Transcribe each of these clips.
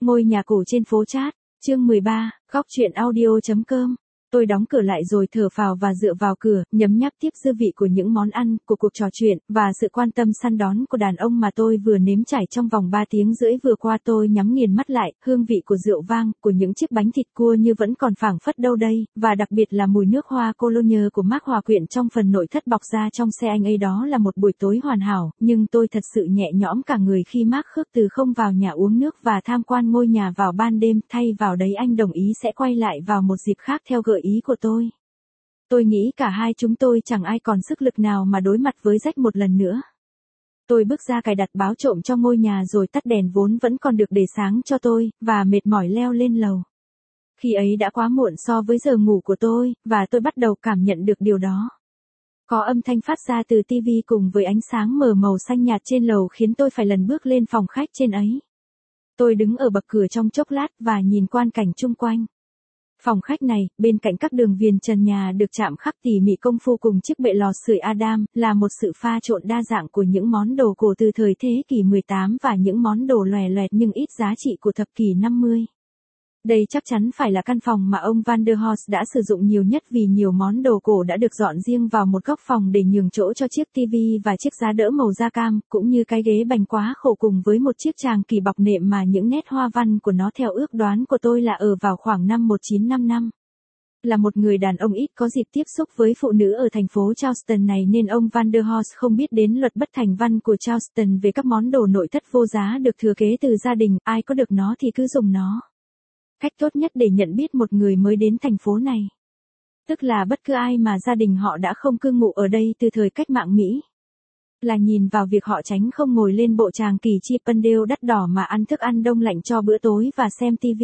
Ngôi nhà cổ trên phố Chát, chương 13, góc truyện audio.com. Tôi đóng cửa lại rồi thở phào và dựa vào cửa, nhấm nháp tiếp dư vị của những món ăn, của cuộc trò chuyện, và sự quan tâm săn đón của đàn ông mà tôi vừa nếm trải trong vòng 3 tiếng rưỡi vừa qua. Tôi nhắm nghiền mắt lại, hương vị của rượu vang, của những chiếc bánh thịt cua như vẫn còn phảng phất đâu đây, và đặc biệt là mùi nước hoa cologne của Marc hòa quyện trong phần nội thất bọc ra trong xe anh ấy. Đó là một buổi tối hoàn hảo, nhưng tôi thật sự nhẹ nhõm cả người khi Marc khước từ không vào nhà uống nước và tham quan ngôi nhà vào ban đêm, thay vào đấy anh đồng ý sẽ quay lại vào một dịp khác theo gợi ý của tôi. Tôi nghĩ cả hai chúng tôi chẳng ai còn sức lực nào mà đối mặt với Jack một lần nữa. Tôi bước ra cài đặt báo trộm trong ngôi nhà rồi tắt đèn vốn vẫn còn được để sáng cho tôi, và mệt mỏi leo lên lầu. Khi ấy đã quá muộn so với giờ ngủ của tôi, và tôi bắt đầu cảm nhận được điều đó. Có âm thanh phát ra từ TV cùng với ánh sáng mờ màu xanh nhạt trên lầu khiến tôi phải lần bước lên phòng khách trên ấy. Tôi đứng ở bậc cửa trong chốc lát và nhìn quang cảnh chung quanh. Phòng khách này, bên cạnh các đường viền trần nhà được chạm khắc tỉ mỉ công phu cùng chiếc bệ lò sưởi Adam, là một sự pha trộn đa dạng của những món đồ cổ từ thời thế kỷ 18 và những món đồ lòe loẹt nhưng ít giá trị của thập kỷ 50. Đây chắc chắn phải là căn phòng mà ông Van der Horst đã sử dụng nhiều nhất, vì nhiều món đồ cổ đã được dọn riêng vào một góc phòng để nhường chỗ cho chiếc TV và chiếc giá đỡ màu da cam, cũng như cái ghế bành quá khổ cùng với một chiếc tràng kỳ bọc nệm mà những nét hoa văn của nó theo ước đoán của tôi là ở vào khoảng năm 1955. Là một người đàn ông ít có dịp tiếp xúc với phụ nữ ở thành phố Charleston này nên ông Van der Horst không biết đến luật bất thành văn của Charleston về các món đồ nội thất vô giá được thừa kế từ gia đình, ai có được nó thì cứ dùng nó. Cách tốt nhất để nhận biết một người mới đến thành phố này, tức là bất cứ ai mà gia đình họ đã không cư ngụ ở đây từ thời cách mạng Mỹ, là nhìn vào việc họ tránh không ngồi lên bộ tràng kỳ Chippendale đắt đỏ mà ăn thức ăn đông lạnh cho bữa tối và xem TV.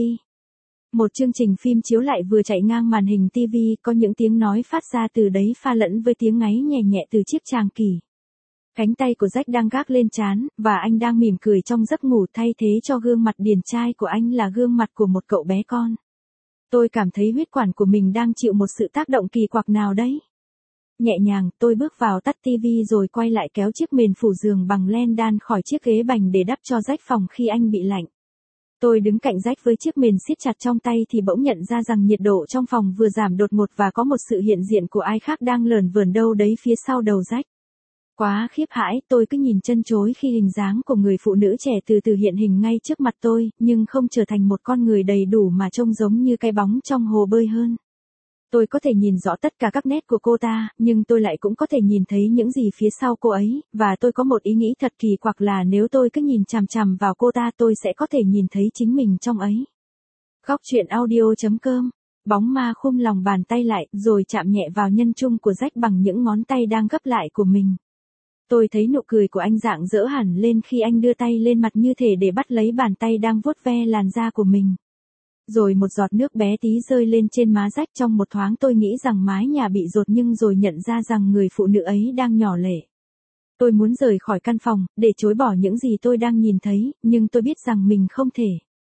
Một chương trình phim chiếu lại vừa chạy ngang màn hình TV, có những tiếng nói phát ra từ đấy pha lẫn với tiếng ngáy nhẹ nhẹ từ chiếc tràng kỳ. Cánh tay của Jack đang gác lên trán, và anh đang mỉm cười trong giấc ngủ, thay thế cho gương mặt điển trai của anh là gương mặt của một cậu bé con. Tôi cảm thấy huyết quản của mình đang chịu một sự tác động kỳ quặc nào đấy. Nhẹ nhàng, tôi bước vào tắt TV rồi quay lại kéo chiếc mền phủ giường bằng len đan khỏi chiếc ghế bành để đắp cho Jack phòng khi anh bị lạnh. Tôi đứng cạnh Jack với chiếc mền siết chặt trong tay thì bỗng nhận ra rằng nhiệt độ trong phòng vừa giảm đột ngột và có một sự hiện diện của ai khác đang lởn vởn đâu đấy phía sau đầu Jack. Quá khiếp hãi, tôi cứ nhìn chân chối khi hình dáng của người phụ nữ trẻ từ từ hiện hình ngay trước mặt tôi, nhưng không trở thành một con người đầy đủ mà trông giống như cái bóng trong hồ bơi hơn. Tôi có thể nhìn rõ tất cả các nét của cô ta, nhưng tôi lại cũng có thể nhìn thấy những gì phía sau cô ấy, và tôi có một ý nghĩ thật kỳ quặc là nếu tôi cứ nhìn chằm chằm vào cô ta tôi sẽ có thể nhìn thấy chính mình trong ấy. Góc truyện audio.com. Bóng ma khum lòng bàn tay lại, rồi chạm nhẹ vào nhân trung của Jack bằng những ngón tay đang gấp lại của mình. Tôi thấy nụ cười của anh rạng rỡ hẳn lên khi anh đưa tay lên mặt như thể để bắt lấy bàn tay đang vuốt ve làn da của mình. Rồi một giọt nước bé tí rơi lên trên má Jack. Trong một thoáng tôi nghĩ rằng mái nhà bị dột, nhưng rồi nhận ra rằng người phụ nữ ấy đang nhỏ lệ. Tôi muốn rời khỏi căn phòng, để chối bỏ những gì tôi đang nhìn thấy, nhưng tôi biết rằng mình không thể.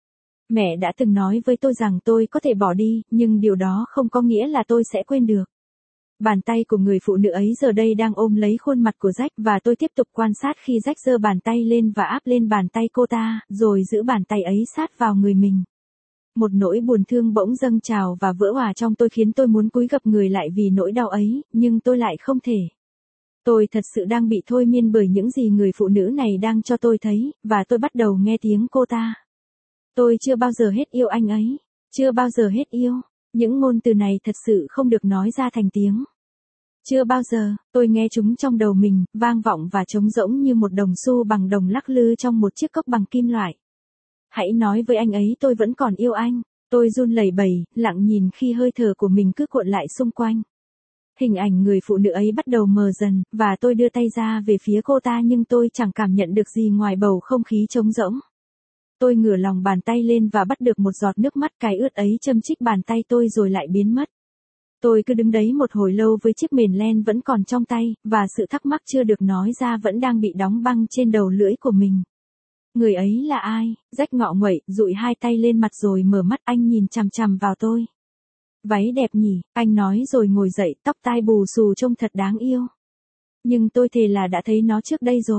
Mẹ đã từng nói với tôi rằng tôi có thể bỏ đi, nhưng điều đó không có nghĩa là tôi sẽ quên được. Bàn tay của người phụ nữ ấy giờ đây đang ôm lấy khuôn mặt của Jack, và tôi tiếp tục quan sát khi Jack giơ bàn tay lên và áp lên bàn tay cô ta, rồi giữ bàn tay ấy sát vào người mình. Một nỗi buồn thương bỗng dâng trào và vỡ òa trong tôi khiến tôi muốn cúi gập người lại vì nỗi đau ấy, nhưng tôi lại không thể. Tôi thật sự đang bị thôi miên bởi những gì người phụ nữ này đang cho tôi thấy, và tôi bắt đầu nghe tiếng cô ta. Tôi chưa bao giờ hết yêu anh ấy, chưa bao giờ hết yêu. Những ngôn từ này thật sự không được nói ra thành tiếng. Chưa bao giờ, tôi nghe chúng trong đầu mình, vang vọng và trống rỗng như một đồng xu bằng đồng lắc lư trong một chiếc cốc bằng kim loại. Hãy nói với anh ấy tôi vẫn còn yêu anh. Tôi run lẩy bẩy, lặng nhìn khi hơi thở của mình cứ cuộn lại xung quanh. Hình ảnh người phụ nữ ấy bắt đầu mờ dần, và tôi đưa tay ra về phía cô ta nhưng tôi chẳng cảm nhận được gì ngoài bầu không khí trống rỗng. Tôi ngửa lòng bàn tay lên và bắt được một giọt nước mắt cái ướt ấy châm chích bàn tay tôi rồi lại biến mất. Tôi cứ đứng đấy một hồi lâu với chiếc mền len vẫn còn trong tay, và sự thắc mắc chưa được nói ra vẫn đang bị đóng băng trên đầu lưỡi của mình. Người ấy là ai? Jack ngọ nguậy, dụi hai tay lên mặt rồi mở mắt. Anh nhìn chằm chằm vào tôi. Váy đẹp nhỉ, anh nói rồi ngồi dậy, tóc tai bù xù trông thật đáng yêu. Nhưng tôi thề là đã thấy nó trước đây rồi.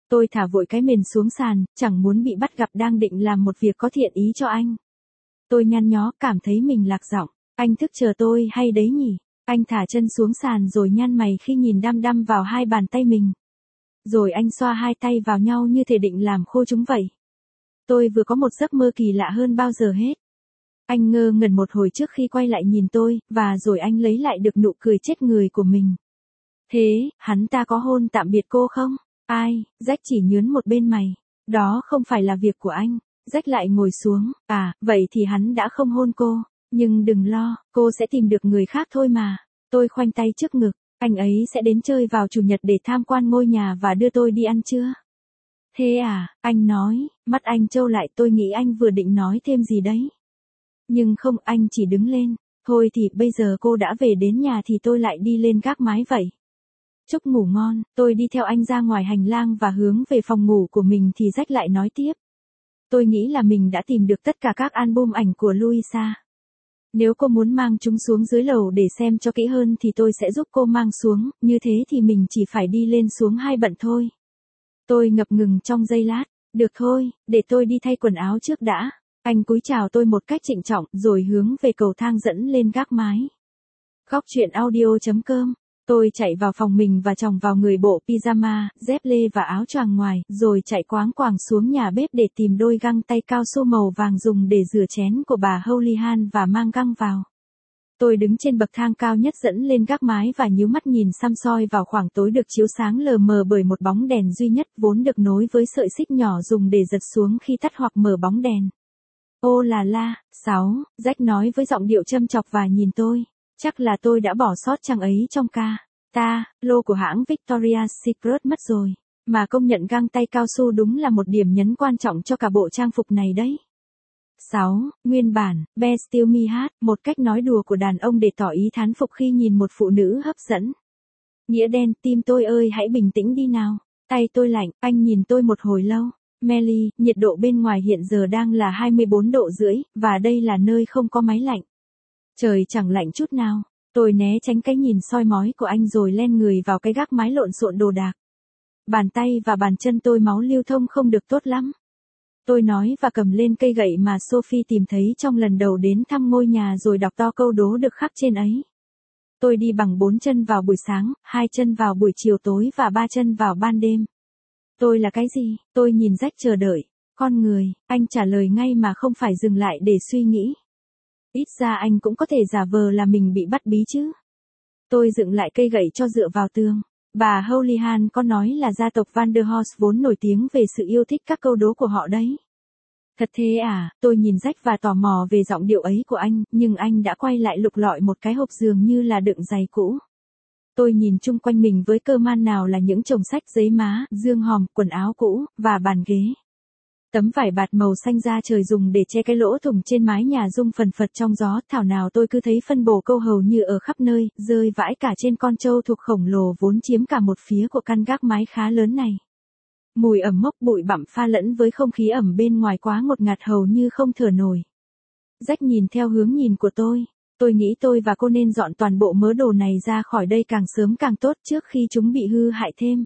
Tôi thả vội cái mền xuống sàn, chẳng muốn bị bắt gặp đang định làm một việc có thiện ý cho anh. Tôi nhăn nhó, cảm thấy mình lạc giọng. Anh thức chờ tôi hay đấy nhỉ? Anh thả chân xuống sàn rồi nhăn mày khi nhìn đăm đăm vào hai bàn tay mình. Rồi anh xoa hai tay vào nhau như thể định làm khô chúng vậy. Tôi vừa có một giấc mơ kỳ lạ hơn bao giờ hết. Anh ngơ ngẩn một hồi trước khi quay lại nhìn tôi, và rồi anh lấy lại được nụ cười chết người của mình. Thế, hắn ta có hôn tạm biệt cô không? Ai, Jack chỉ nhướng một bên mày. Đó không phải là việc của anh. Jack lại ngồi xuống. À, vậy thì hắn đã không hôn cô. Nhưng đừng lo, cô sẽ tìm được người khác thôi mà. Tôi khoanh tay trước ngực. Anh ấy sẽ đến chơi vào chủ nhật để tham quan ngôi nhà và đưa tôi đi ăn trưa. Thế à, anh nói, mắt anh trâu lại, tôi nghĩ anh vừa định nói thêm gì đấy. Nhưng không, anh chỉ đứng lên. Thôi thì bây giờ cô đã về đến nhà thì tôi lại đi lên gác mái vậy. Chúc ngủ ngon. Tôi đi theo anh ra ngoài hành lang và hướng về phòng ngủ của mình thì Jack lại nói tiếp. Tôi nghĩ là mình đã tìm được tất cả các album ảnh của Louisa. Nếu cô muốn mang chúng xuống dưới lầu để xem cho kỹ hơn thì tôi sẽ giúp cô mang xuống, như thế thì mình chỉ phải đi lên xuống 2 bận thôi. Tôi ngập ngừng trong giây lát. Được thôi, để tôi đi thay quần áo trước đã. Anh cúi chào tôi một cách trịnh trọng rồi hướng về cầu thang dẫn lên gác mái. Góc truyện audio.com. Tôi chạy vào phòng mình và choàng vào người bộ pyjama, dép lê và áo choàng ngoài, rồi chạy quáng quàng xuống nhà bếp để tìm đôi găng tay cao su màu vàng dùng để rửa chén của bà Houlihan và mang găng vào. Tôi đứng trên bậc thang cao nhất dẫn lên gác mái và nhíu mắt nhìn xăm soi vào khoảng tối được chiếu sáng lờ mờ bởi một bóng đèn duy nhất vốn được nối với sợi xích nhỏ dùng để giật xuống khi tắt hoặc mở bóng đèn. Ô là la, 6, Jack nói với giọng điệu châm chọc và nhìn tôi. Chắc là tôi đã bỏ sót chàng ấy trong ca. Lô của hãng Victoria's Secret mất rồi. Mà công nhận găng tay cao su đúng là một điểm nhấn quan trọng cho cả bộ trang phục này đấy. 6. Nguyên bản, Be Still Me hát, một cách nói đùa của đàn ông để tỏ ý thán phục khi nhìn một phụ nữ hấp dẫn. Nghĩa đen, tim tôi ơi hãy bình tĩnh đi nào. Tay tôi lạnh, anh nhìn tôi một hồi lâu. Melly, nhiệt độ bên ngoài hiện giờ đang là 24 độ rưỡi, và đây là nơi không có máy lạnh. Trời chẳng lạnh chút nào. Tôi né tránh cái nhìn soi mói của anh rồi len người vào cái gác mái lộn xộn đồ đạc. Bàn tay và bàn chân tôi máu lưu thông không được tốt lắm. Tôi nói và cầm lên cây gậy mà Sophie tìm thấy trong lần đầu đến thăm ngôi nhà rồi đọc to câu đố được khắc trên ấy. Tôi đi bằng 4 chân vào buổi sáng, 2 chân vào buổi chiều tối và 3 chân vào ban đêm. Tôi là cái gì? Tôi nhìn Jack chờ đợi. Con người, anh trả lời ngay mà không phải dừng lại để suy nghĩ. Ít ra anh cũng có thể giả vờ là mình bị bắt bí chứ. Tôi dựng lại cây gậy cho dựa vào tường. Bà Houlihan có nói là gia tộc Van der Horst vốn nổi tiếng về sự yêu thích các câu đố của họ đấy. Thật thế à, tôi nhìn Jack và tò mò về giọng điệu ấy của anh, nhưng anh đã quay lại lục lọi một cái hộp dường như là đựng giày cũ. Tôi nhìn chung quanh mình với cơ man nào là những chồng sách giấy má, dương hòm, quần áo cũ, và bàn ghế. Tấm vải bạt màu xanh da trời dùng để che cái lỗ thủng trên mái nhà rung phần phật trong gió, thảo nào tôi cứ thấy phân bổ câu hầu như ở khắp nơi, rơi vãi cả trên con trâu thuộc khổng lồ vốn chiếm cả một phía của căn gác mái khá lớn này. Mùi ẩm mốc bụi bặm pha lẫn với không khí ẩm bên ngoài quá ngột ngạt hầu như không thở nổi. Jack nhìn theo hướng nhìn của tôi nghĩ tôi và cô nên dọn toàn bộ mớ đồ này ra khỏi đây càng sớm càng tốt trước khi chúng bị hư hại thêm.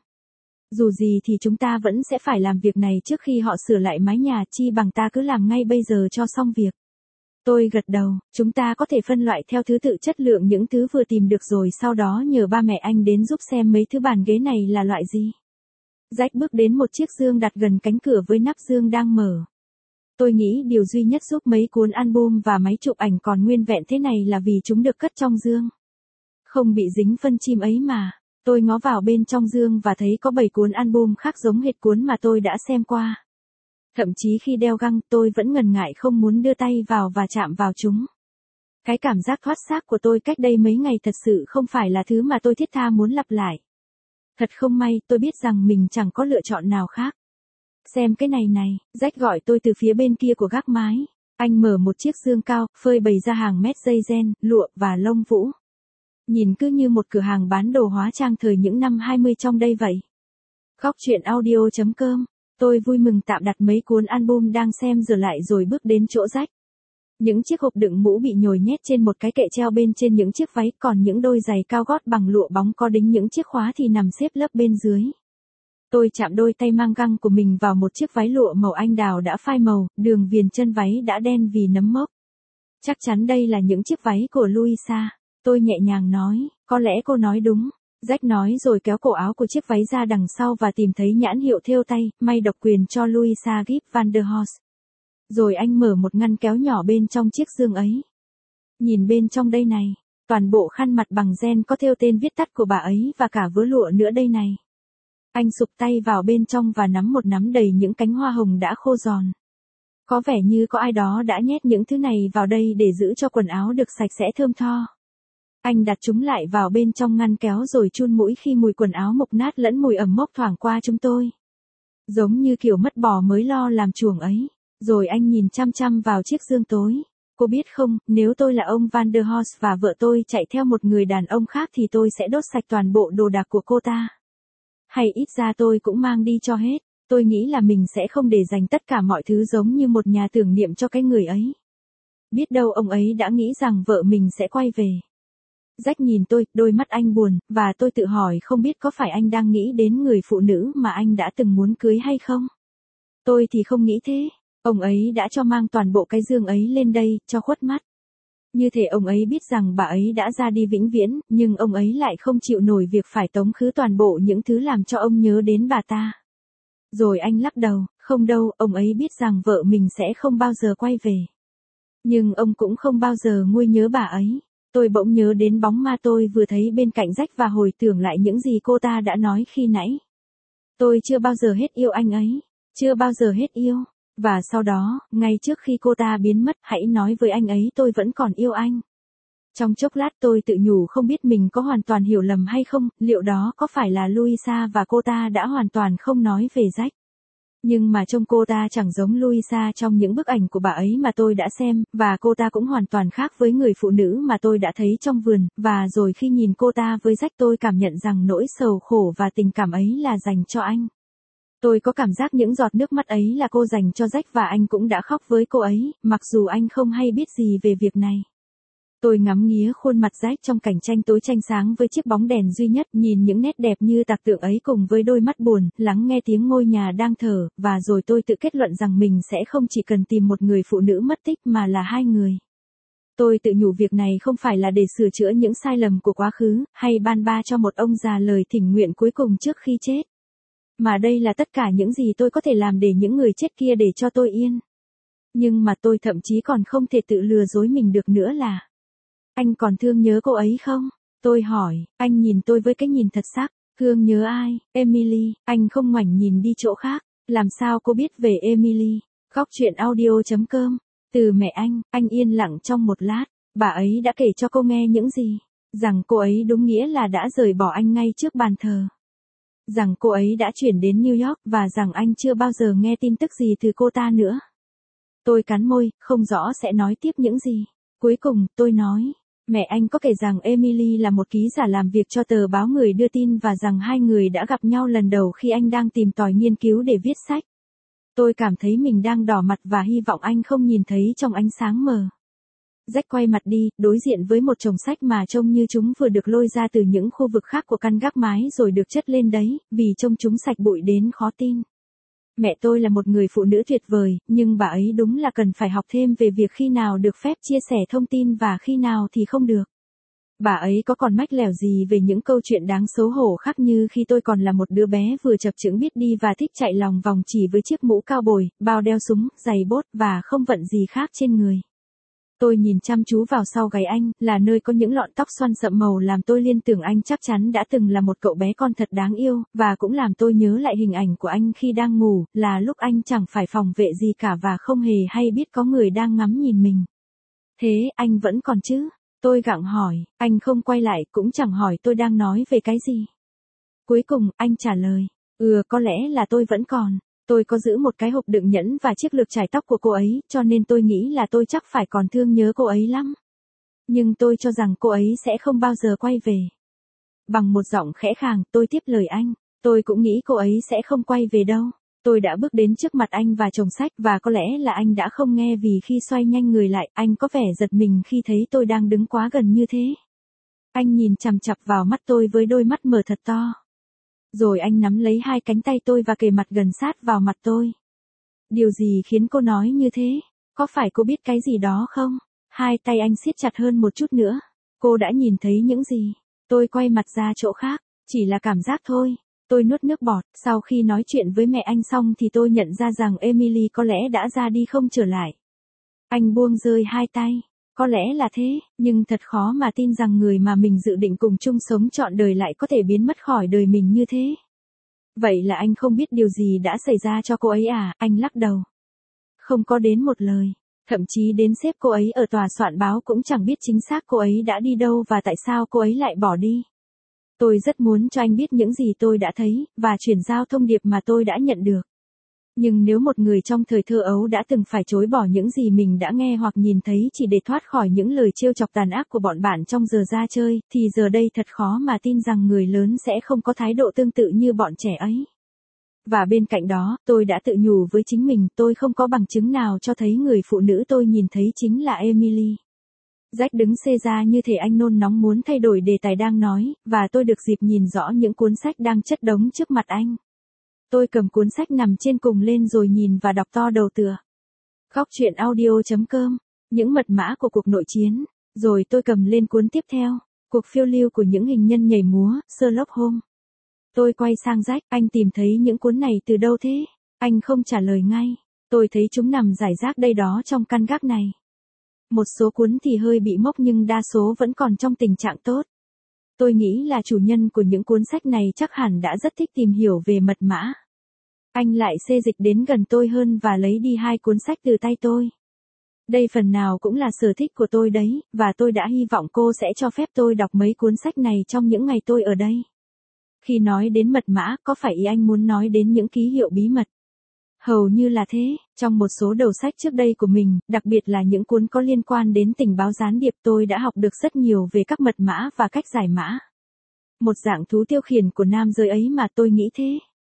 Dù gì thì chúng ta vẫn sẽ phải làm việc này trước khi họ sửa lại mái nhà, chi bằng ta cứ làm ngay bây giờ cho xong việc. Tôi gật đầu, chúng ta có thể phân loại theo thứ tự chất lượng những thứ vừa tìm được rồi sau đó nhờ ba mẹ anh đến giúp xem mấy thứ bàn ghế này là loại gì. Jack bước đến một chiếc dương đặt gần cánh cửa với nắp dương đang mở. Tôi nghĩ điều duy nhất giúp mấy cuốn album và máy chụp ảnh còn nguyên vẹn thế này là vì chúng được cất trong dương. Không bị dính phân chim ấy mà. Tôi ngó vào bên trong dương và thấy có 7 cuốn album khác giống hệt cuốn mà tôi đã xem qua. Thậm chí khi đeo găng tôi vẫn ngần ngại không muốn đưa tay vào và chạm vào chúng. Cái cảm giác thoát xác của tôi cách đây mấy ngày thật sự không phải là thứ mà tôi thiết tha muốn lặp lại. Thật không may tôi biết rằng mình chẳng có lựa chọn nào khác. Xem cái này này, Jack gọi tôi từ phía bên kia của gác mái. Anh mở một chiếc dương cao, phơi bày ra hàng mét dây ren, lụa và lông vũ. Nhìn cứ như một cửa hàng bán đồ hóa trang thời những năm 20 trong đây vậy. Góc truyện audio.com. Tôi vui mừng tạm đặt mấy cuốn album đang xem giờ lại rồi bước đến chỗ Jack. Những chiếc hộp đựng mũ bị nhồi nhét trên một cái kệ treo bên trên những chiếc váy, còn những đôi giày cao gót bằng lụa bóng có đính những chiếc khóa thì nằm xếp lớp bên dưới. Tôi chạm đôi tay mang găng của mình vào một chiếc váy lụa màu anh đào đã phai màu, đường viền chân váy đã đen vì nấm mốc. Chắc chắn đây là những chiếc váy của Louisa. Tôi nhẹ nhàng nói, có lẽ cô nói đúng. Jack nói rồi kéo cổ áo của chiếc váy ra đằng sau và tìm thấy nhãn hiệu thêu tay, may độc quyền cho Louisa Gibb van der Horst. Rồi anh mở một ngăn kéo nhỏ bên trong chiếc dương ấy. Nhìn bên trong đây này, toàn bộ khăn mặt bằng ren có thêu tên viết tắt của bà ấy và cả vớ lụa nữa đây này. Anh sụp tay vào bên trong và nắm một nắm đầy những cánh hoa hồng đã khô giòn. Có vẻ như có ai đó đã nhét những thứ này vào đây để giữ cho quần áo được sạch sẽ thơm tho. Anh đặt chúng lại vào bên trong ngăn kéo rồi chun mũi khi mùi quần áo mục nát lẫn mùi ẩm mốc thoảng qua chúng tôi. Giống như kiểu mất bò mới lo làm chuồng ấy. Rồi anh nhìn chăm chăm vào chiếc dương tối. Cô biết không, nếu tôi là ông Van der Horst và vợ tôi chạy theo một người đàn ông khác thì tôi sẽ đốt sạch toàn bộ đồ đạc của cô ta. Hay ít ra tôi cũng mang đi cho hết. Tôi nghĩ là mình sẽ không để dành tất cả mọi thứ giống như một nhà tưởng niệm cho cái người ấy. Biết đâu ông ấy đã nghĩ rằng vợ mình sẽ quay về. Jack nhìn tôi, đôi mắt anh buồn, và tôi tự hỏi không biết có phải anh đang nghĩ đến người phụ nữ mà anh đã từng muốn cưới hay không? Tôi thì không nghĩ thế. Ông ấy đã cho mang toàn bộ cái dương ấy lên đây, cho khuất mắt. Như thể ông ấy biết rằng bà ấy đã ra đi vĩnh viễn, nhưng ông ấy lại không chịu nổi việc phải tống khứ toàn bộ những thứ làm cho ông nhớ đến bà ta. Rồi anh lắc đầu, không đâu, ông ấy biết rằng vợ mình sẽ không bao giờ quay về. Nhưng ông cũng không bao giờ nguôi nhớ bà ấy. Tôi bỗng nhớ đến bóng ma tôi vừa thấy bên cạnh Jack và hồi tưởng lại những gì cô ta đã nói khi nãy. Tôi chưa bao giờ hết yêu anh ấy. Chưa bao giờ hết yêu. Và sau đó, ngay trước khi cô ta biến mất, hãy nói với anh ấy tôi vẫn còn yêu anh. Trong chốc lát tôi tự nhủ không biết mình có hoàn toàn hiểu lầm hay không, liệu đó có phải là Louisa và cô ta đã hoàn toàn không nói về Jack. Nhưng mà trông cô ta chẳng giống Louisa trong những bức ảnh của bà ấy mà tôi đã xem, và cô ta cũng hoàn toàn khác với người phụ nữ mà tôi đã thấy trong vườn, và rồi khi nhìn cô ta với Jack tôi cảm nhận rằng nỗi sầu khổ và tình cảm ấy là dành cho anh. Tôi có cảm giác những giọt nước mắt ấy là cô dành cho Jack và anh cũng đã khóc với cô ấy, mặc dù anh không hay biết gì về việc này. Tôi ngắm nghía khuôn mặt Jack trong cảnh tranh tối tranh sáng với chiếc bóng đèn duy nhất, nhìn những nét đẹp như tạc tượng ấy cùng với đôi mắt buồn, lắng nghe tiếng ngôi nhà đang thở, và rồi tôi tự kết luận rằng mình sẽ không chỉ cần tìm một người phụ nữ mất tích mà là hai người. Tôi tự nhủ việc này không phải là để sửa chữa những sai lầm của quá khứ, hay ban ba cho một ông già lời thỉnh nguyện cuối cùng trước khi chết. Mà đây là tất cả những gì tôi có thể làm để những người chết kia để cho tôi yên. Nhưng mà tôi thậm chí còn không thể tự lừa dối mình được nữa là. Anh còn thương nhớ cô ấy không? Tôi hỏi, anh nhìn tôi với cái nhìn thật sắc. Thương nhớ ai? Emily, anh không ngoảnh nhìn đi chỗ khác. Làm sao cô biết về Emily? Góc truyện audio.com. Từ mẹ anh yên lặng trong một lát. Bà ấy đã kể cho cô nghe những gì? Rằng cô ấy đúng nghĩa là đã rời bỏ anh ngay trước bàn thờ. Rằng cô ấy đã chuyển đến New York và rằng anh chưa bao giờ nghe tin tức gì từ cô ta nữa. Tôi cắn môi, không rõ sẽ nói tiếp những gì. Cuối cùng, tôi nói, mẹ anh có kể rằng Emily là một ký giả làm việc cho tờ báo Người đưa tin và rằng hai người đã gặp nhau lần đầu khi anh đang tìm tòi nghiên cứu để viết sách. Tôi cảm thấy mình đang đỏ mặt và hy vọng anh không nhìn thấy trong ánh sáng mờ. Jack quay mặt đi, đối diện với một chồng sách mà trông như chúng vừa được lôi ra từ những khu vực khác của căn gác mái rồi được chất lên đấy, vì trông chúng sạch bụi đến khó tin. Mẹ tôi là một người phụ nữ tuyệt vời, nhưng bà ấy đúng là cần phải học thêm về việc khi nào được phép chia sẻ thông tin và khi nào thì không được. Bà ấy có còn mách lẻo gì về những câu chuyện đáng xấu hổ khác như khi tôi còn là một đứa bé vừa chập chững biết đi và thích chạy lòng vòng chỉ với chiếc mũ cao bồi, bao đeo súng, giày bốt và không vận gì khác trên người. Tôi nhìn chăm chú vào sau gáy anh, là nơi có những lọn tóc xoăn sậm màu làm tôi liên tưởng anh chắc chắn đã từng là một cậu bé con thật đáng yêu, và cũng làm tôi nhớ lại hình ảnh của anh khi đang ngủ, là lúc anh chẳng phải phòng vệ gì cả và không hề hay biết có người đang ngắm nhìn mình. Thế, anh vẫn còn chứ? Tôi gặng hỏi, anh không quay lại cũng chẳng hỏi tôi đang nói về cái gì. Cuối cùng, anh trả lời, có lẽ là tôi vẫn còn. Tôi có giữ một cái hộp đựng nhẫn và chiếc lược chải tóc của cô ấy, cho nên tôi nghĩ là tôi chắc phải còn thương nhớ cô ấy lắm. Nhưng tôi cho rằng cô ấy sẽ không bao giờ quay về. Bằng một giọng khẽ khàng, tôi tiếp lời anh. Tôi cũng nghĩ cô ấy sẽ không quay về đâu. Tôi đã bước đến trước mặt anh và chồng sách và có lẽ là anh đã không nghe vì khi xoay nhanh người lại, anh có vẻ giật mình khi thấy tôi đang đứng quá gần như thế. Anh nhìn chằm chằm vào mắt tôi với đôi mắt mở thật to. Rồi anh nắm lấy hai cánh tay tôi và kề mặt gần sát vào mặt tôi. Điều gì khiến cô nói như thế? Có phải cô biết cái gì đó không? Hai tay anh siết chặt hơn một chút nữa. Cô đã nhìn thấy những gì? Tôi quay mặt ra chỗ khác. Chỉ là cảm giác thôi. Tôi nuốt nước bọt. Sau khi nói chuyện với mẹ anh xong thì tôi nhận ra rằng Emily có lẽ đã ra đi không trở lại. Anh buông rơi hai tay. Có lẽ là thế, nhưng thật khó mà tin rằng người mà mình dự định cùng chung sống trọn đời lại có thể biến mất khỏi đời mình như thế. Vậy là anh không biết điều gì đã xảy ra cho cô ấy à? Anh lắc đầu. Không có đến một lời. Thậm chí đến sếp cô ấy ở tòa soạn báo cũng chẳng biết chính xác cô ấy đã đi đâu và tại sao cô ấy lại bỏ đi. Tôi rất muốn cho anh biết những gì tôi đã thấy, và chuyển giao thông điệp mà tôi đã nhận được. Nhưng nếu một người trong thời thơ ấu đã từng phải chối bỏ những gì mình đã nghe hoặc nhìn thấy chỉ để thoát khỏi những lời trêu chọc tàn ác của bọn bạn trong giờ ra chơi, thì giờ đây thật khó mà tin rằng người lớn sẽ không có thái độ tương tự như bọn trẻ ấy. Và bên cạnh đó, tôi đã tự nhủ với chính mình, tôi không có bằng chứng nào cho thấy người phụ nữ tôi nhìn thấy chính là Emily. Jack đứng xê ra như thể anh nôn nóng muốn thay đổi đề tài đang nói, và tôi được dịp nhìn rõ những cuốn sách đang chất đống trước mặt anh. Tôi cầm cuốn sách nằm trên cùng lên rồi nhìn và đọc to đầu tựa. Góc truyện audio.com, những mật mã của cuộc nội chiến. Rồi tôi cầm lên cuốn tiếp theo, cuộc phiêu lưu của những hình nhân nhảy múa, Sherlock Holmes. Tôi quay sang Jack, anh tìm thấy những cuốn này từ đâu thế? Anh không trả lời ngay. Tôi thấy chúng nằm rải rác đây đó trong căn gác này. Một số cuốn thì hơi bị mốc nhưng đa số vẫn còn trong tình trạng tốt. Tôi nghĩ là chủ nhân của những cuốn sách này chắc hẳn đã rất thích tìm hiểu về mật mã. Anh lại xê dịch đến gần tôi hơn và lấy đi hai cuốn sách từ tay tôi. Đây phần nào cũng là sở thích của tôi đấy, và tôi đã hy vọng cô sẽ cho phép tôi đọc mấy cuốn sách này trong những ngày tôi ở đây. Khi nói đến mật mã, có phải ý anh muốn nói đến những ký hiệu bí mật? Hầu như là thế, trong một số đầu sách trước đây của mình, đặc biệt là những cuốn có liên quan đến tình báo gián điệp, tôi đã học được rất nhiều về các mật mã và cách giải mã. Một dạng thú tiêu khiển của nam giới ấy mà, tôi nghĩ thế.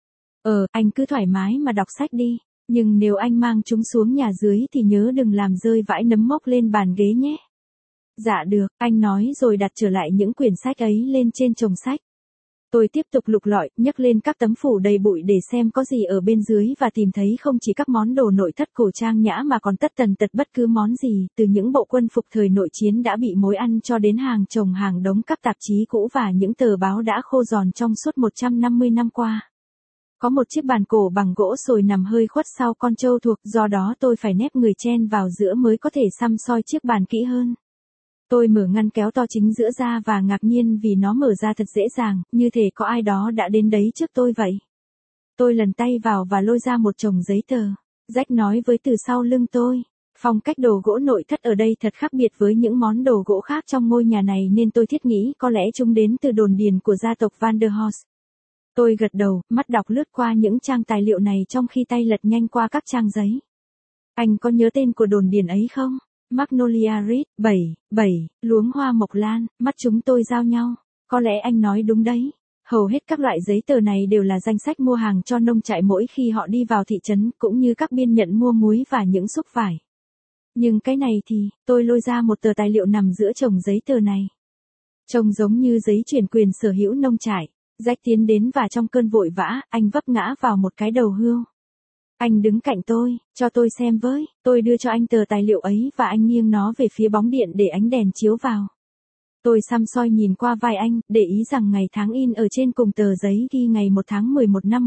Anh cứ thoải mái mà đọc sách đi, nhưng nếu anh mang chúng xuống nhà dưới thì nhớ đừng làm rơi vãi nấm mốc lên bàn ghế nhé. Dạ được, anh nói rồi đặt trở lại những quyển sách ấy lên trên chồng sách. Tôi tiếp tục lục lọi, nhấc lên các tấm phủ đầy bụi để xem có gì ở bên dưới và tìm thấy không chỉ các món đồ nội thất cổ trang nhã mà còn tất tần tật bất cứ món gì, từ những bộ quân phục thời nội chiến đã bị mối ăn cho đến hàng chồng hàng đống các tạp chí cũ và những tờ báo đã khô giòn trong suốt 150 năm qua. Có một chiếc bàn cổ bằng gỗ sồi nằm hơi khuất sau con trâu thuộc, do đó tôi phải nép người chen vào giữa mới có thể săm soi chiếc bàn kỹ hơn. Tôi mở ngăn kéo to chính giữa ra và ngạc nhiên vì nó mở ra thật dễ dàng, như thể có ai đó đã đến đấy trước tôi vậy. Tôi lần tay vào và lôi ra một chồng giấy tờ. Jack nói với từ sau lưng tôi. Phong cách đồ gỗ nội thất ở đây thật khác biệt với những món đồ gỗ khác trong ngôi nhà này nên tôi thiết nghĩ có lẽ chúng đến từ đồn điền của gia tộc Van der Horst. Tôi gật đầu, mắt đọc lướt qua những trang tài liệu này trong khi tay lật nhanh qua các trang giấy. Anh có nhớ tên của đồn điền ấy không? Magnolia Ridge, 7, luống hoa mộc lan, mắt chúng tôi giao nhau. Có lẽ anh nói đúng đấy. Hầu hết các loại giấy tờ này đều là danh sách mua hàng cho nông trại mỗi khi họ đi vào thị trấn, cũng như các biên nhận mua muối và những xúc vải. Nhưng cái này thì, tôi lôi ra một tờ tài liệu nằm giữa chồng giấy tờ này. Trông giống như giấy chuyển quyền sở hữu nông trại. Jack tiến đến và trong cơn vội vã, anh vấp ngã vào một cái đầu hươu. Anh đứng cạnh tôi, cho tôi xem với, tôi đưa cho anh tờ tài liệu ấy và anh nghiêng nó về phía bóng điện để ánh đèn chiếu vào. Tôi săm soi nhìn qua vai anh, để ý rằng ngày tháng in ở trên cùng tờ giấy ghi ngày 1 tháng 11 năm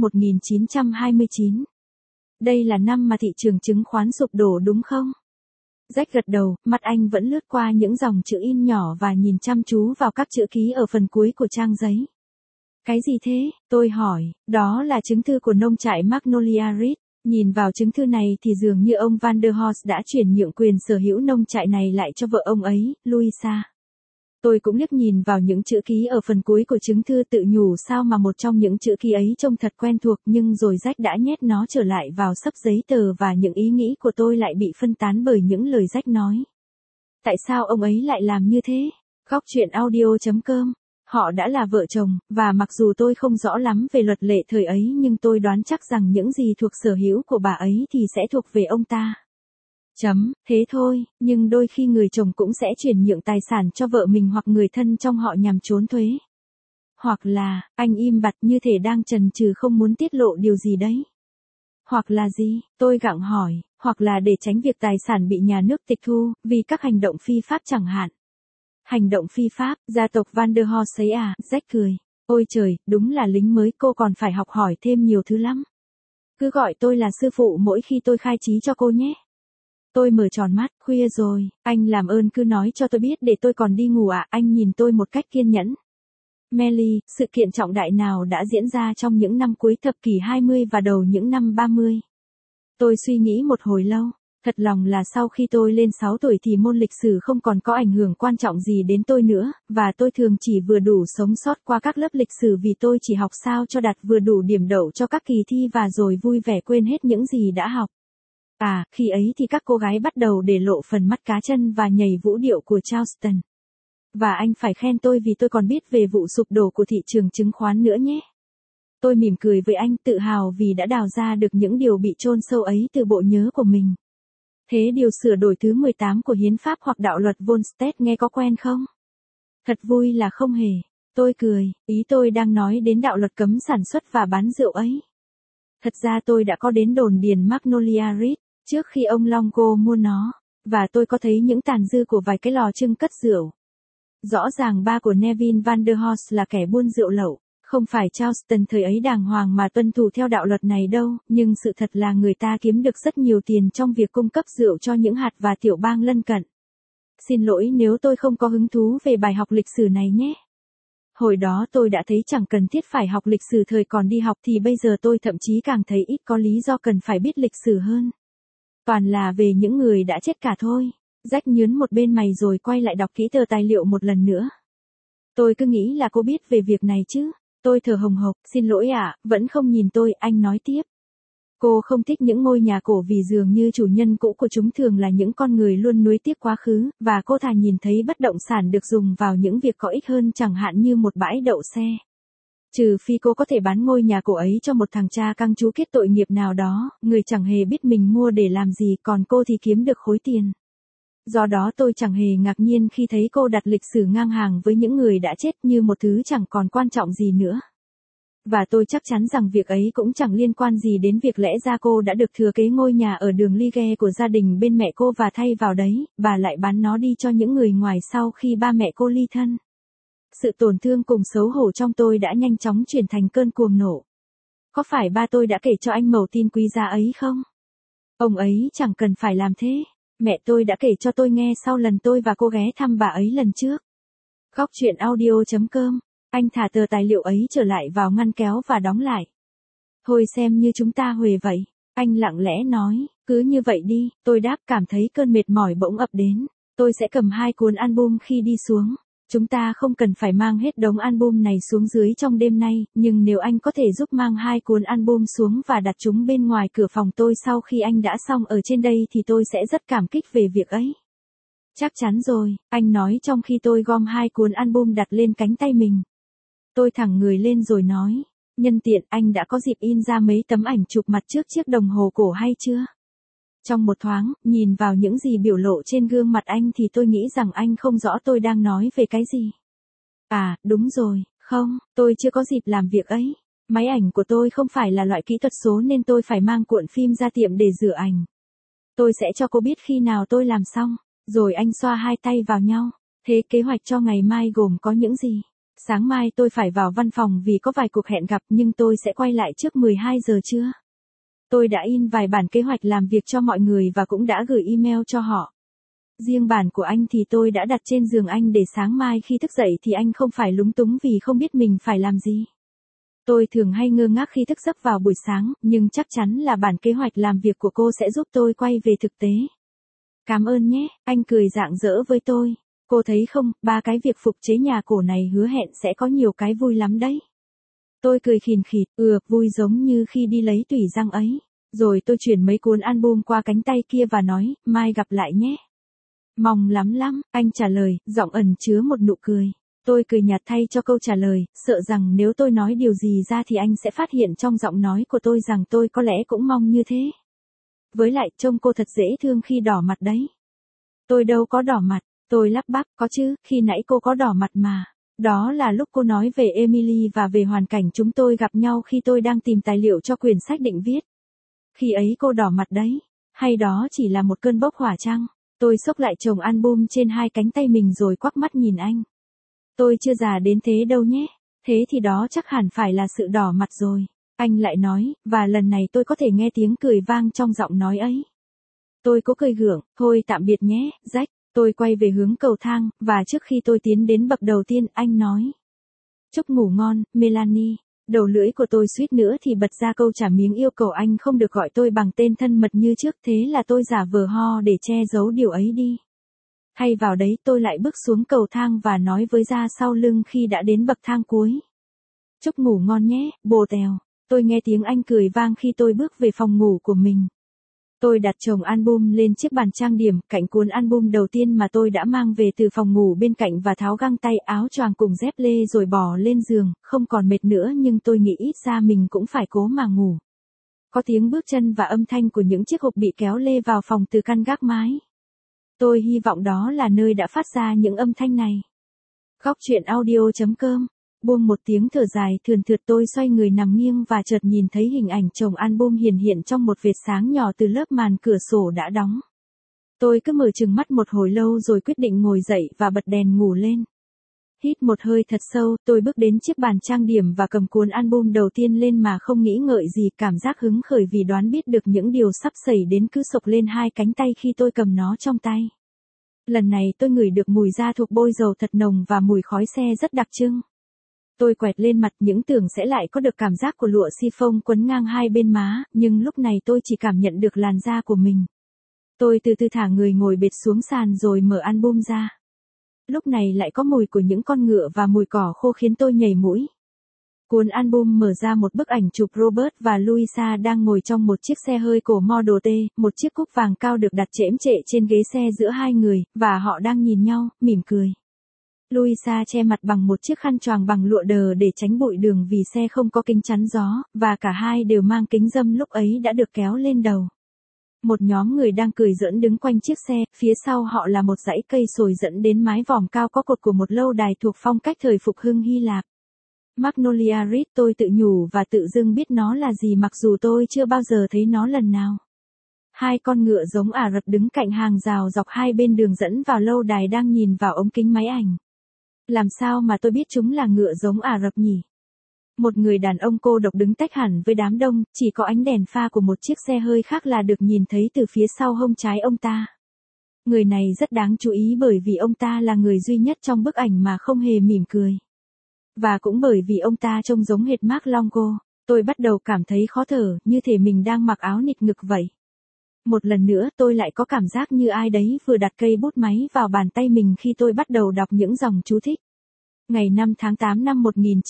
1929. Đây là năm mà thị trường chứng khoán sụp đổ đúng không? Jack gật đầu, mặt anh vẫn lướt qua những dòng chữ in nhỏ và nhìn chăm chú vào các chữ ký ở phần cuối của trang giấy. Cái gì thế? Tôi hỏi, đó là chứng thư của nông trại Magnolia Ridge. Nhìn vào chứng thư này thì dường như ông Van der Horst đã chuyển nhượng quyền sở hữu nông trại này lại cho vợ ông ấy, Louisa. Tôi cũng liếc nhìn vào những chữ ký ở phần cuối của chứng thư tự nhủ sao mà một trong những chữ ký ấy trông thật quen thuộc nhưng rồi Jack đã nhét nó trở lại vào xấp giấy tờ và những ý nghĩ của tôi lại bị phân tán bởi những lời Jack nói. Tại sao ông ấy lại làm như thế? Góc truyện audio.com. Họ đã là vợ chồng, và mặc dù tôi không rõ lắm về luật lệ thời ấy nhưng tôi đoán chắc rằng những gì thuộc sở hữu của bà ấy thì sẽ thuộc về ông ta. Thế thôi, nhưng đôi khi người chồng cũng sẽ chuyển nhượng tài sản cho vợ mình hoặc người thân trong họ nhằm trốn thuế. Hoặc là, anh im bặt như thể đang chần chừ không muốn tiết lộ điều gì đấy. Hoặc là gì, tôi gặng hỏi, hoặc là để tránh việc tài sản bị nhà nước tịch thu, vì các hành động phi pháp chẳng hạn. Hành động phi pháp, gia tộc Van der Horst ấy à, Jack cười. Ôi trời, đúng là lính mới, cô còn phải học hỏi thêm nhiều thứ lắm. Cứ gọi tôi là sư phụ mỗi khi tôi khai trí cho cô nhé. Tôi mở tròn mắt, khuya rồi, anh làm ơn cứ nói cho tôi biết để tôi còn đi ngủ ạ. Anh nhìn tôi một cách kiên nhẫn. Melly, sự kiện trọng đại nào đã diễn ra trong những năm cuối thập kỷ 20 và đầu những năm 30? Tôi suy nghĩ một hồi lâu. Thật lòng là sau khi tôi lên 6 tuổi thì môn lịch sử không còn có ảnh hưởng quan trọng gì đến tôi nữa, và tôi thường chỉ vừa đủ sống sót qua các lớp lịch sử vì tôi chỉ học sao cho đạt vừa đủ điểm đậu cho các kỳ thi và rồi vui vẻ quên hết những gì đã học. À, khi ấy thì các cô gái bắt đầu để lộ phần mắt cá chân và nhảy vũ điệu của Charleston. Và anh phải khen tôi vì tôi còn biết về vụ sụp đổ của thị trường chứng khoán nữa nhé. Tôi mỉm cười với anh, tự hào vì đã đào ra được những điều bị chôn sâu ấy từ bộ nhớ của mình. Thế điều sửa đổi thứ 18 của hiến pháp hoặc đạo luật Volstead nghe có quen không? Thật vui là không hề. Tôi cười, ý tôi đang nói đến đạo luật cấm sản xuất và bán rượu ấy. Thật ra tôi đã có đến đồn điền Magnolia Ridge, trước khi ông Longo mua nó, và tôi có thấy những tàn dư của vài cái lò trưng cất rượu. Rõ ràng ba của Neville Van der Horst là kẻ buôn rượu lậu. Không phải Charleston thời ấy đàng hoàng mà tuân thủ theo đạo luật này đâu, nhưng sự thật là người ta kiếm được rất nhiều tiền trong việc cung cấp rượu cho những hạt và tiểu bang lân cận. Xin lỗi nếu tôi không có hứng thú về bài học lịch sử này nhé. Hồi đó tôi đã thấy chẳng cần thiết phải học lịch sử thời còn đi học thì bây giờ tôi thậm chí càng thấy ít có lý do cần phải biết lịch sử hơn. Toàn là về những người đã chết cả thôi. Jack nhớn một bên mày rồi quay lại đọc kỹ tờ tài liệu một lần nữa. Tôi cứ nghĩ là cô biết về việc này chứ. Tôi thở hồng hộc, xin lỗi ạ, vẫn không nhìn tôi, anh nói tiếp. Cô không thích những ngôi nhà cổ vì dường như chủ nhân cũ của chúng thường là những con người luôn nuối tiếc quá khứ, và cô thà nhìn thấy bất động sản được dùng vào những việc có ích hơn chẳng hạn như một bãi đậu xe. Trừ phi cô có thể bán ngôi nhà cổ ấy cho một thằng cha căng chú kết tội nghiệp nào đó, người chẳng hề biết mình mua để làm gì, còn cô thì kiếm được khối tiền. Do đó tôi chẳng hề ngạc nhiên khi thấy cô đặt lịch sử ngang hàng với những người đã chết như một thứ chẳng còn quan trọng gì nữa. Và tôi chắc chắn rằng việc ấy cũng chẳng liên quan gì đến việc lẽ ra cô đã được thừa kế ngôi nhà ở đường Ligue của gia đình bên mẹ cô và thay vào đấy, bà lại bán nó đi cho những người ngoài sau khi ba mẹ cô ly thân. Sự tổn thương cùng xấu hổ trong tôi đã nhanh chóng chuyển thành cơn cuồng nộ. Có phải ba tôi đã kể cho anh mẩu tin quý giá ấy không? Ông ấy chẳng cần phải làm thế. Mẹ tôi đã kể cho tôi nghe sau lần tôi và cô ghé thăm bà ấy lần trước. Góc truyện audio.com. Anh thả tờ tài liệu ấy trở lại vào ngăn kéo và đóng lại. Thôi xem như chúng ta huề vậy. Anh lặng lẽ nói, cứ như vậy đi, tôi đáp cảm thấy cơn mệt mỏi bỗng ập đến. Tôi sẽ cầm 2 cuốn album khi đi xuống. Chúng ta không cần phải mang hết đống album này xuống dưới trong đêm nay, nhưng nếu anh có thể giúp mang 2 cuốn album xuống và đặt chúng bên ngoài cửa phòng tôi sau khi anh đã xong ở trên đây thì tôi sẽ rất cảm kích về việc ấy. Chắc chắn rồi, anh nói trong khi tôi gom 2 cuốn album đặt lên cánh tay mình. Tôi thẳng người lên rồi nói, nhân tiện anh đã có dịp in ra mấy tấm ảnh chụp mặt trước chiếc đồng hồ cổ hay chưa? Trong một thoáng, nhìn vào những gì biểu lộ trên gương mặt anh thì tôi nghĩ rằng anh không rõ tôi đang nói về cái gì. À, đúng rồi, không, tôi chưa có dịp làm việc ấy. Máy ảnh của tôi không phải là loại kỹ thuật số nên tôi phải mang cuộn phim ra tiệm để rửa ảnh. Tôi sẽ cho cô biết khi nào tôi làm xong. Rồi anh xoa hai tay vào nhau. Thế kế hoạch cho ngày mai gồm có những gì? Sáng mai tôi phải vào văn phòng vì có vài cuộc hẹn gặp nhưng tôi sẽ quay lại trước 12 giờ trưa. Tôi đã in vài bản kế hoạch làm việc cho mọi người và cũng đã gửi email cho họ. Riêng bản của anh thì tôi đã đặt trên giường anh để sáng mai khi thức dậy thì anh không phải lúng túng vì không biết mình phải làm gì. Tôi thường hay ngơ ngác khi thức giấc vào buổi sáng, nhưng chắc chắn là bản kế hoạch làm việc của cô sẽ giúp tôi quay về thực tế. Cảm ơn nhé, anh cười rạng rỡ với tôi. Cô thấy không, 3 cái việc phục chế nhà cổ này hứa hẹn sẽ có nhiều cái vui lắm đấy. Tôi cười khìn khịt, vui giống như khi đi lấy tủy răng ấy. Rồi tôi chuyển mấy cuốn album qua cánh tay kia và nói, mai gặp lại nhé. Mong lắm, anh trả lời, giọng ẩn chứa một nụ cười. Tôi cười nhạt thay cho câu trả lời, sợ rằng nếu tôi nói điều gì ra thì anh sẽ phát hiện trong giọng nói của tôi rằng tôi có lẽ cũng mong như thế. Với lại, trông cô thật dễ thương khi đỏ mặt đấy. Tôi đâu có đỏ mặt, tôi lắp bắp, có chứ, khi nãy cô có đỏ mặt mà. Đó là lúc cô nói về Emily và về hoàn cảnh chúng tôi gặp nhau khi tôi đang tìm tài liệu cho quyển sách định viết. Khi ấy cô đỏ mặt đấy. Hay đó chỉ là một cơn bốc hỏa chăng? Tôi xốc lại chồng album trên hai cánh tay mình rồi quắc mắt nhìn anh. Tôi chưa già đến thế đâu nhé. Thế thì đó chắc hẳn phải là sự đỏ mặt rồi. Anh lại nói, và lần này tôi có thể nghe tiếng cười vang trong giọng nói ấy. Tôi cố cười gượng, thôi tạm biệt nhé, Jack. Tôi quay về hướng cầu thang, và trước khi tôi tiến đến bậc đầu tiên, anh nói. Chúc ngủ ngon, Melanie. Đầu lưỡi của tôi suýt nữa thì bật ra câu trả miếng yêu cầu anh không được gọi tôi bằng tên thân mật như trước, thế là tôi giả vờ ho để che giấu điều ấy đi. Thay vào đấy tôi lại bước xuống cầu thang và nói với ra sau lưng khi đã đến bậc thang cuối. Chúc ngủ ngon nhé, bồ tèo. Tôi nghe tiếng anh cười vang khi tôi bước về phòng ngủ của mình. Tôi đặt chồng album lên chiếc bàn trang điểm, cạnh cuốn album đầu tiên mà tôi đã mang về từ phòng ngủ bên cạnh và tháo găng tay áo choàng cùng dép lê rồi bò lên giường, không còn mệt nữa nhưng tôi nghĩ ít ra mình cũng phải cố mà ngủ. Có tiếng bước chân và âm thanh của những chiếc hộp bị kéo lê vào phòng từ căn gác mái. Tôi hy vọng đó là nơi đã phát ra những âm thanh này. Góc truyện audio.com. Buông một tiếng thở dài thườn thượt tôi xoay người nằm nghiêng và chợt nhìn thấy hình ảnh chồng album hiển hiện trong một vệt sáng nhỏ từ lớp màn cửa sổ đã đóng. Tôi cứ mở trừng mắt một hồi lâu rồi quyết định ngồi dậy và bật đèn ngủ lên. Hít một hơi thật sâu, tôi bước đến chiếc bàn trang điểm và cầm cuốn album đầu tiên lên mà không nghĩ ngợi gì, cảm giác hứng khởi vì đoán biết được những điều sắp xảy đến cứ sộc lên hai cánh tay khi tôi cầm nó trong tay. Lần này tôi ngửi được mùi da thuộc bôi dầu thật nồng và mùi khói xe rất đặc trưng. Tôi quẹt lên mặt những tưởng sẽ lại có được cảm giác của lụa siphon quấn ngang hai bên má, nhưng lúc này tôi chỉ cảm nhận được làn da của mình. Tôi từ từ thả người ngồi bệt xuống sàn rồi mở album ra. Lúc này lại có mùi của những con ngựa và mùi cỏ khô khiến tôi nhảy mũi. Cuốn album mở ra một bức ảnh chụp Robert và Louisa đang ngồi trong một chiếc xe hơi cổ Model T, một chiếc cúp vàng cao được đặt chễm chệ trên ghế xe giữa hai người, và họ đang nhìn nhau, mỉm cười. Louisa che mặt bằng một chiếc khăn choàng bằng lụa đờ để tránh bụi đường vì xe không có kính chắn gió, và cả hai đều mang kính râm lúc ấy đã được kéo lên đầu. Một nhóm người đang cười giỡn đứng quanh chiếc xe, phía sau họ là một dãy cây sồi dẫn đến mái vòm cao có cột của một lâu đài thuộc phong cách thời phục hưng Hy Lạp. Magnolia Ridge, tôi tự nhủ và tự dưng biết nó là gì mặc dù tôi chưa bao giờ thấy nó lần nào. Hai con ngựa giống Ả Rập đứng cạnh hàng rào dọc hai bên đường dẫn vào lâu đài đang nhìn vào ống kính máy ảnh. Làm sao mà tôi biết chúng là ngựa giống Ả Rập nhỉ? Một người đàn ông cô độc đứng tách hẳn với đám đông, chỉ có ánh đèn pha của một chiếc xe hơi khác là được nhìn thấy từ phía sau hông trái ông ta. Người này rất đáng chú ý bởi vì ông ta là người duy nhất trong bức ảnh mà không hề mỉm cười. Và cũng bởi vì ông ta trông giống hệt Mark Longo, tôi bắt đầu cảm thấy khó thở, như thể mình đang mặc áo nịt ngực vậy. Một lần nữa tôi lại có cảm giác như ai đấy vừa đặt cây bút máy vào bàn tay mình khi tôi bắt đầu đọc những dòng chú thích. Ngày 5 tháng 8 năm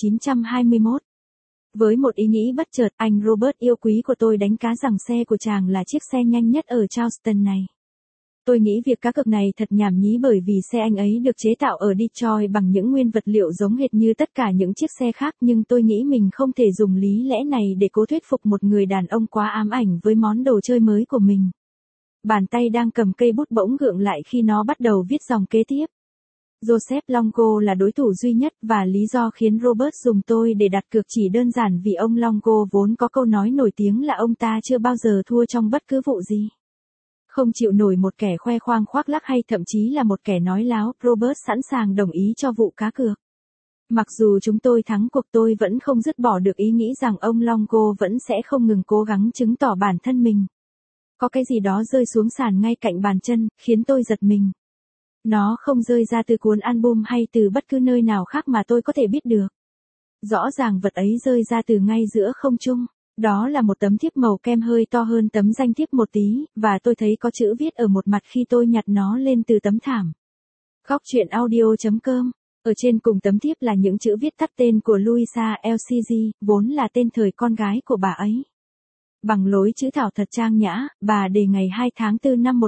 1921. Với một ý nghĩ bất chợt, anh Robert yêu quý của tôi đánh cá rằng xe của chàng là chiếc xe nhanh nhất ở Charleston này. Tôi nghĩ việc cá cược này thật nhảm nhí bởi vì xe anh ấy được chế tạo ở Detroit bằng những nguyên vật liệu giống hệt như tất cả những chiếc xe khác, nhưng tôi nghĩ mình không thể dùng lý lẽ này để cố thuyết phục một người đàn ông quá ám ảnh với món đồ chơi mới của mình. Bàn tay đang cầm cây bút bỗng gượng lại khi nó bắt đầu viết dòng kế tiếp. Joseph Longo là đối thủ duy nhất và lý do khiến Robert dùng tôi để đặt cược chỉ đơn giản vì ông Longo vốn có câu nói nổi tiếng là ông ta chưa bao giờ thua trong bất cứ vụ gì. Không chịu nổi một kẻ khoe khoang khoác lác hay thậm chí là một kẻ nói láo, Robert sẵn sàng đồng ý cho vụ cá cược. Mặc dù chúng tôi thắng cuộc tôi vẫn không dứt bỏ được ý nghĩ rằng ông Longo vẫn sẽ không ngừng cố gắng chứng tỏ bản thân mình. Có cái gì đó rơi xuống sàn ngay cạnh bàn chân, khiến tôi giật mình. Nó không rơi ra từ cuốn album hay từ bất cứ nơi nào khác mà tôi có thể biết được. Rõ ràng vật ấy rơi ra từ ngay giữa không trung. Đó là một tấm thiếp màu kem hơi to hơn tấm danh thiếp một tí, và tôi thấy có chữ viết ở một mặt khi tôi nhặt nó lên từ tấm thảm. Góc truyện audio.com. Ở trên cùng tấm thiếp là những chữ viết tắt tên của Louisa LCG, vốn là tên thời con gái của bà ấy. Bằng lối chữ thảo thật trang nhã, bà đề ngày 2 tháng 4 năm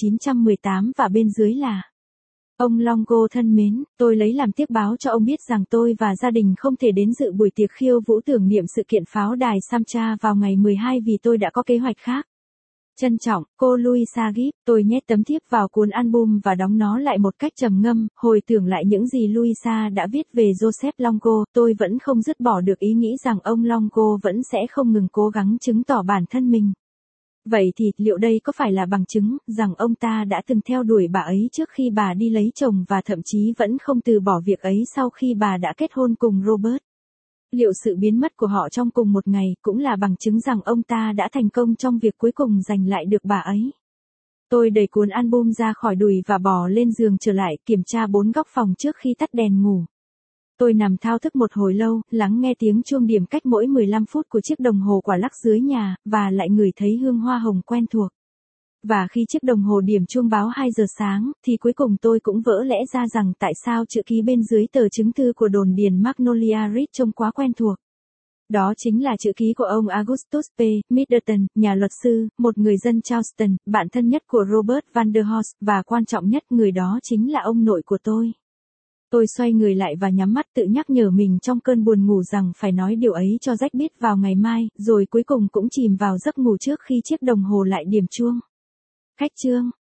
1918 và bên dưới là: Ông Longo thân mến, tôi lấy làm tiếc báo cho ông biết rằng tôi và gia đình không thể đến dự buổi tiệc khiêu vũ tưởng niệm sự kiện pháo đài Samcha vào ngày 12 vì tôi đã có kế hoạch khác. Trân trọng, cô Louisa Gibb. Tôi nhét tấm thiếp vào cuốn album và đóng nó lại một cách trầm ngâm, hồi tưởng lại những gì Louisa đã viết về Joseph Longo. Tôi vẫn không dứt bỏ được ý nghĩ rằng ông Longo vẫn sẽ không ngừng cố gắng chứng tỏ bản thân mình. Vậy thì, liệu đây có phải là bằng chứng rằng ông ta đã từng theo đuổi bà ấy trước khi bà đi lấy chồng và thậm chí vẫn không từ bỏ việc ấy sau khi bà đã kết hôn cùng Robert? Liệu sự biến mất của họ trong cùng một ngày cũng là bằng chứng rằng ông ta đã thành công trong việc cuối cùng giành lại được bà ấy? Tôi đẩy cuốn album ra khỏi đùi và bò lên giường trở lại, kiểm tra 4 góc phòng trước khi tắt đèn ngủ. Tôi nằm thao thức một hồi lâu, lắng nghe tiếng chuông điểm cách mỗi 15 phút của chiếc đồng hồ quả lắc dưới nhà, và lại ngửi thấy hương hoa hồng quen thuộc. Và khi chiếc đồng hồ điểm chuông báo 2 giờ sáng, thì cuối cùng tôi cũng vỡ lẽ ra rằng tại sao chữ ký bên dưới tờ chứng thư của đồn điền Magnolia Ridge trông quá quen thuộc. Đó chính là chữ ký của ông Augustus P. Middleton, nhà luật sư, một người dân Charleston, bạn thân nhất của Robert Vanderhorst, và quan trọng nhất, người đó chính là ông nội của tôi. Tôi xoay người lại và nhắm mắt, tự nhắc nhở mình trong cơn buồn ngủ rằng phải nói điều ấy cho Jack biết vào ngày mai, rồi cuối cùng cũng chìm vào giấc ngủ trước khi chiếc đồng hồ lại điểm chuông. Khách chương